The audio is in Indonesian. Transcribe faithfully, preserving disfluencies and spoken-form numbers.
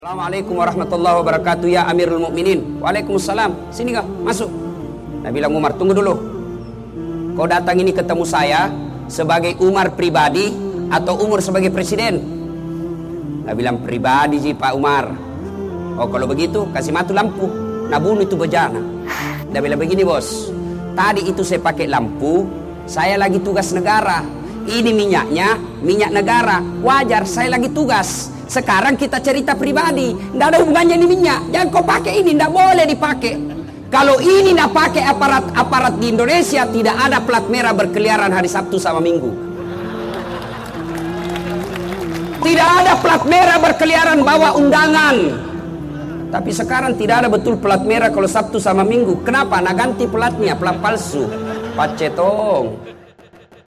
Assalamualaikum warahmatullahi wabarakatuh ya Amirul Mukminin. Waalaikumsalam. Sini kau, masuk. Nah bilang Umar, tunggu dulu. Kau datang ini ketemu saya sebagai Umar pribadi atau Umar sebagai presiden? Nah bilang pribadi sih Pak Umar. Oh kalau begitu kasih mati lampu. Nah bunuh itu bejana. Nah bilang begini bos. Tadi itu saya pakai lampu. Saya lagi tugas negara. Ini minyaknya minyak negara. Wajar saya lagi tugas. Sekarang kita cerita pribadi, tidak ada hubungannya ini minyak. Jangan kau pakai ini, tidak boleh dipakai. Kalau ini tidak pakai aparat-aparat di Indonesia, tidak ada plat merah berkeliaran hari Sabtu sama Minggu. Tidak ada plat merah berkeliaran bawa undangan. Tapi sekarang tidak ada betul plat merah kalau Sabtu sama Minggu. Kenapa? Nah ganti platnya, plat palsu. Pacetong.